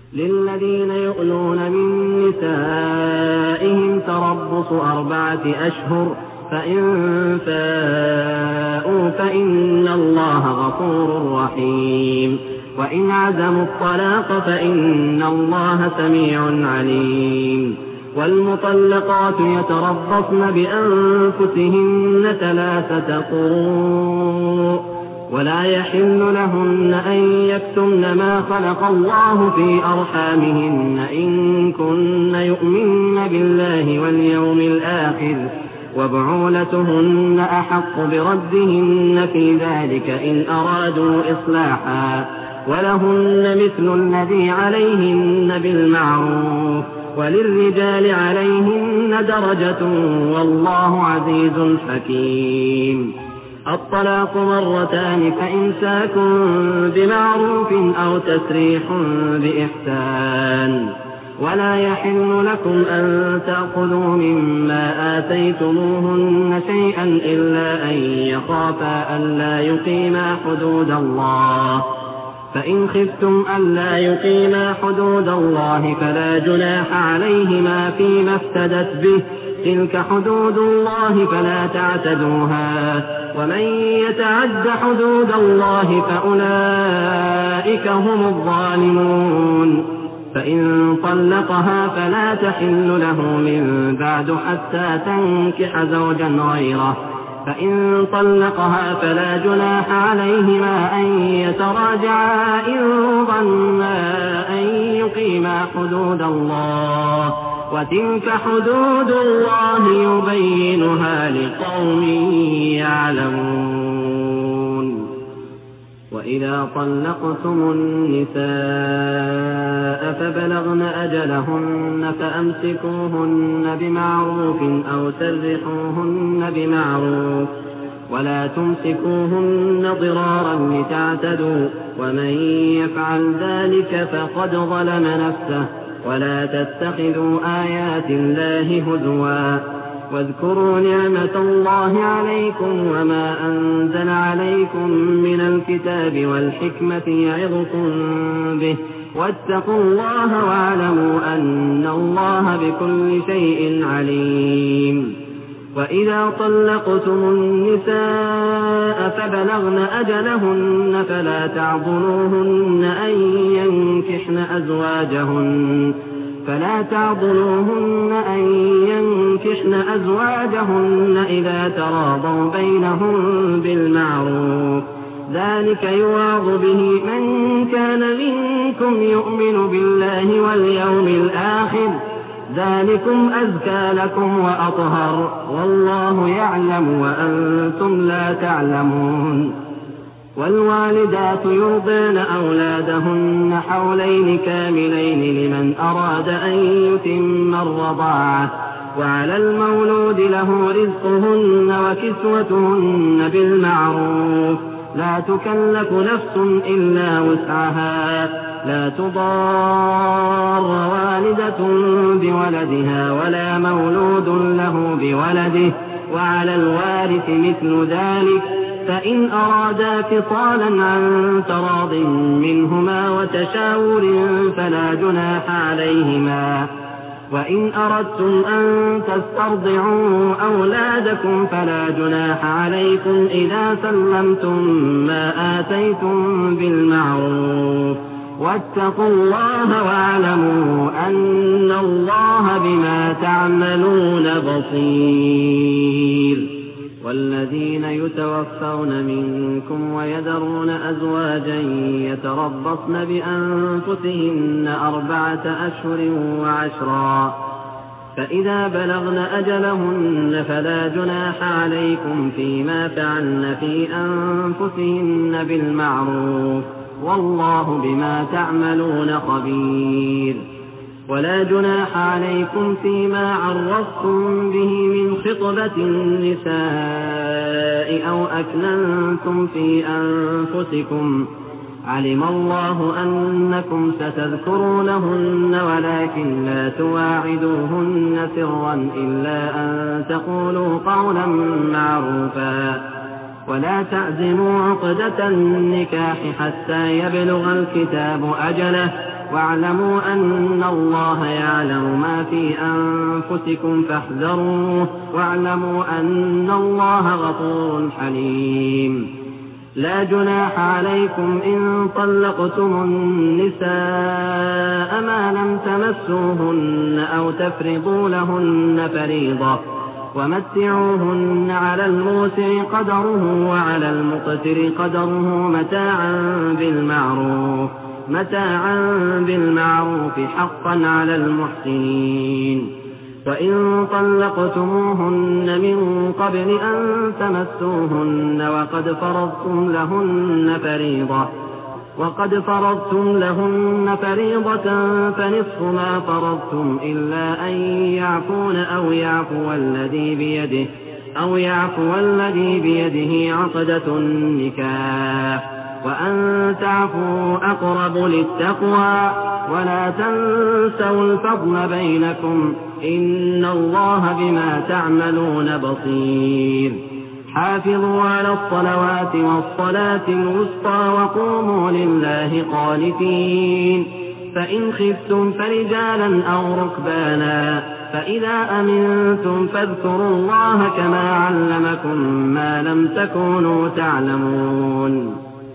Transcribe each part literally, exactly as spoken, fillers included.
للذين يؤلون من نسائهم تربص أربعة أشهر فإن فاءوا فإن الله غفور رحيم وإن عزموا الطلاق فإن الله سميع عليم والمطلقات يتربصن بأنفسهن ثلاثة قروء ولا يحل لهن أن يكتمن ما خلق الله في أرحامهن إن كن يؤمن بالله واليوم الآخر وبعولتهن أحق بردهن في ذلك إن أرادوا إصلاحا ولهن مثل الذي عليهن بالمعروف وللرجال عليهن درجة والله عزيز حكيم. الطلاق مرتان فإمساك بمعروف أو تسريح بإحسان ولا يحل لكم أن تأخذوا مما آتيتموهن شيئا إلا أن يخافا ألا يقيما حدود الله فإن خفتم ألا يقيما حدود الله فلا جناح عليهما فيما افتدت به تلك حدود الله فلا تعتدوها ومن يتعد حدود الله فأولئك هم الظالمون. فإن طلقها فلا تحل له من بعد حتى تنكح زوجا غيره فإن طلقها فلا جناح عليهما أن يتراجعا إن ظنا أن يقيما حدود الله وتلك حدود الله يبينها لقوم يعلمون. وإذا طلقتم النساء فبلغن أجلهن فأمسكوهن بمعروف أو سرحوهن بمعروف ولا تمسكوهن ضرارا لتعتدوا ومن يفعل ذلك فقد ظلم نفسه ولا تتخذوا آيات الله هزوا واذكروا نعمة الله عليكم وما أنزل عليكم من الكتاب والحكمة يعظكم به واتقوا الله واعلموا أن الله بكل شيء عليم. وإذا طلقتم النساء فبلغن أجلهن فلا تعضلوهن أن ينكحن أزواجهن فلا تعضلوهن أن ينكحن أزواجهن إذا تراضوا بينهم بالمعروف ذلك يوعظ به من كان منكم يؤمن بالله واليوم الآخر ذلكم أزكى لكم وأطهر والله يعلم وأنتم لا تعلمون. والوالدات يرضين أولادهن حولين كاملين لمن أراد أن يتم الرضاعة وعلى المولود له رزقهن وكسوتهن بالمعروف لا تكلف نفس إلا وسعها لا تضار والدة بولدها ولا مولود له بولده وعلى الوارث مثل ذلك فإن أرادا فصالا عن تراض منهما وتشاور فلا جناح عليهما. وإن أردتم أن تسترضعوا أولادكم فلا جناح عليكم إذا سلمتم ما آتيتم بالمعروف واتقوا الله واعلموا أن الله بما تعملون بصير. والذين يتوفون منكم ويذرون أزواجا يتربصن بأنفسهن أربعة أشهر وعشرا فإذا بلغن أجلهن فلا جناح عليكم فيما فعلن في أنفسهن بالمعروف والله بما تعملون خبير. ولا جناح عليكم فيما عرضتم به من خطبة النساء أو أكننتم في أنفسكم علم الله أنكم ستذكرونهن ولكن لا تواعدوهن سرا إلا أن تقولوا قولا معروفا ولا تعزموا عقدة النكاح حتى يبلغ الكتاب أجله واعلموا أن الله يعلم ما في أنفسكم فاحذروه واعلموا أن الله غفور حليم. لا جناح عليكم إن طلقتم النساء ما لم تمسوهن أو تفرضوا لهن فريضة ومتعوهن على الموسع قدره وعلى المقتر قدره متاعا بالمعروف متاعا بالمعروف حقا على المحسنين. وإن طلقتموهن من قبل أن تمسوهن وقد فرضتم لهن فريضة وقد فرضتم لهن فريضة فنصف ما فرضتم إلا أن يعفون أو يعفو الذي بيده أو يعفو الذي بيده عقدة النكاح وأن تعفوا أقرب للتقوى ولا تنسوا الفضل بينكم إن الله بما تعملون بصير. حافظوا على الصلوات والصلاة الوسطى وقوموا لله قانتين. فإن خفتم فرجالا أو ركبانا فإذا أمنتم فاذكروا الله كما علمكم ما لم تكونوا تعلمون.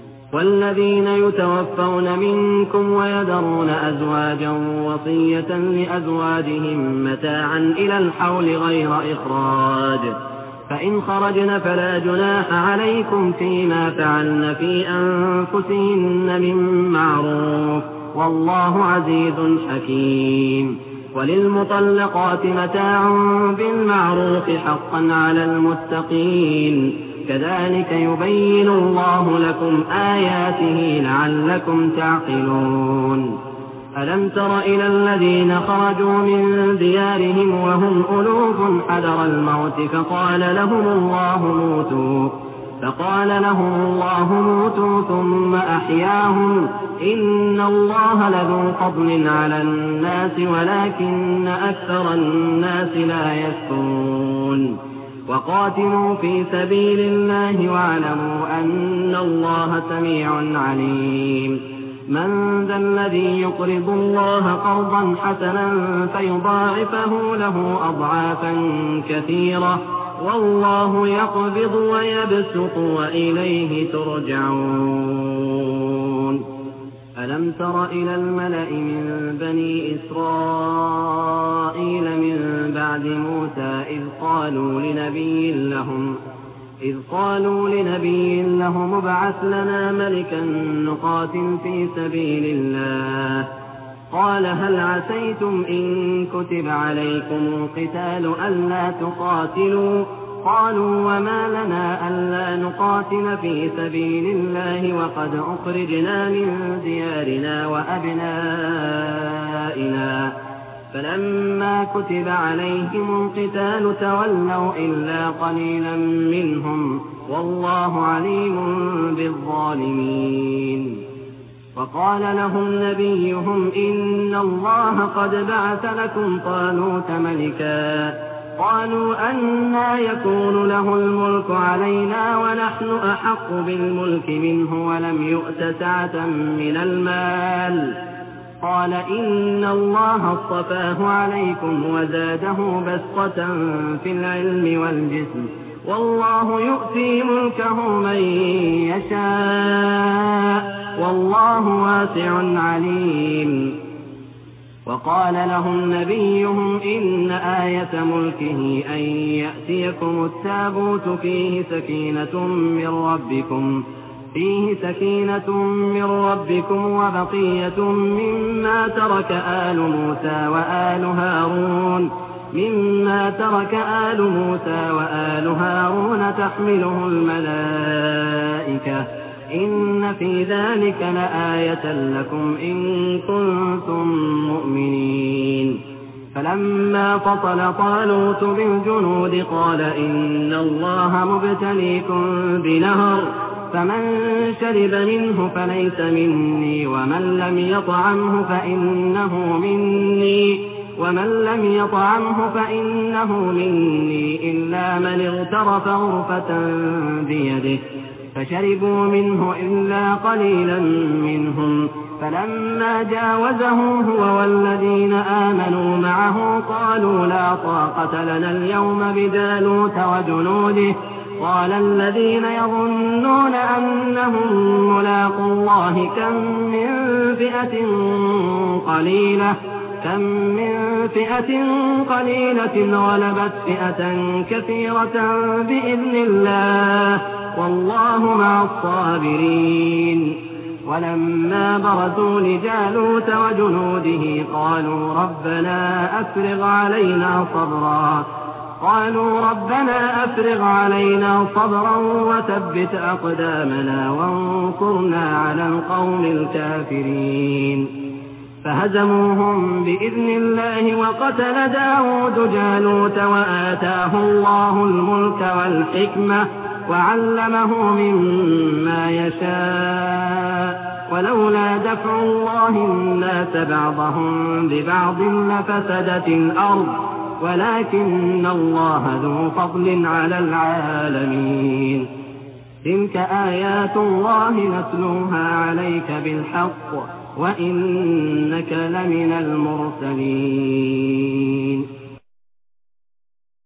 والذين يتوفون منكم ويذرون أزواجا وصية لأزواجهم متاعا إلى الحول غير إخراج فإن خرجن فلا جناح عليكم فيما فعلن في أنفسهن من معروف والله عزيز حكيم. وللمطلقات متاع بالمعروف حقا على المتقين كذلك يبين الله لكم آياته لعلكم تعقلون. ألم تر إلى الذين خرجوا من ديارهم وهم ألوف حذر الموت فقال لهم الله موتوا فقال لهم الله موتوا ثم أحياهم إن الله لذو فضل على الناس ولكن أكثر الناس لا يشكرون. وقاتلوا في سبيل الله واعلموا أن الله سميع عليم. من ذا الذي يقرض الله قرضا حسنا فيضاعفه له أضعافا كثيرة والله يقبض ويبسط وإليه ترجعون. ألم تر إلى الملأ من بني إسرائيل من بعد موسى إذ قالوا لنبي لهم إذ قالوا لنبي لهم ابعث لنا ملكا نقاتل في سبيل الله قال هل عسيتم إن كتب عليكم القتال ألا تقاتلوا قالوا وما لنا ألا نقاتل في سبيل الله وقد أخرجنا من ديارنا وأبنائنا فلما كتب عليهم القتال تولوا إلا قليلا منهم والله عليم بالظالمين. وقال لهم نبيهم إن الله قد بعث لكم طالوت ملكا قالوا أنى يكون له الملك علينا ونحن أحق بالملك منه ولم يؤت سعة من المال قال إن الله اصطفاه عليكم وزاده بسطة في العلم والجسم والله يؤتي ملكه من يشاء والله واسع عليم. وقال لهم نبيهم إن آية ملكه أن يأتيكم التابوت فيه سكينة من ربكم فيه سكينة من ربكم وبقية مما ترك آل موسى وآل هارون مما ترك آل موسى وآل هارون تحمله الملائكة إن في ذلك لآية لكم إن كنتم مؤمنين. فلما فصل طالوت بالجنود قال إن الله مبتليكم بنهر فمن شرب منه فليس مني ومن لم يطعمه فإنه مني ومن لم يطعمه فإنه مني إلا من اغترف غرفة بيده فشربوا منه إلا قليلا منهم فلما جاوزه هو والذين آمنوا معه قالوا لا طاقة لنا اليوم بجالوت وجنوده قال الذين يظنون أنهم ملاقو الله كم من فئة قليلة كم من فئة قليلة غلبت فئة كثيرة بإذن الله والله مع الصابرين. ولما برزوا لجالوت وجنوده قالوا ربنا أفرغ علينا صبرا قالوا ربنا أفرغ علينا صبرا وثبت أقدامنا وانصرنا على القوم الكافرين. فهزموهم بإذن الله وقتل داود جالوت وآتاه الله الملك والحكمة وعلمه مما يشاء ولولا دفع الله الناس بعضهم ببعض لفسدت الأرض ولكن الله ذو فضل على العالمين. تلك آيات الله نتلوها عليك بالحق وإنك لمن المرسلين.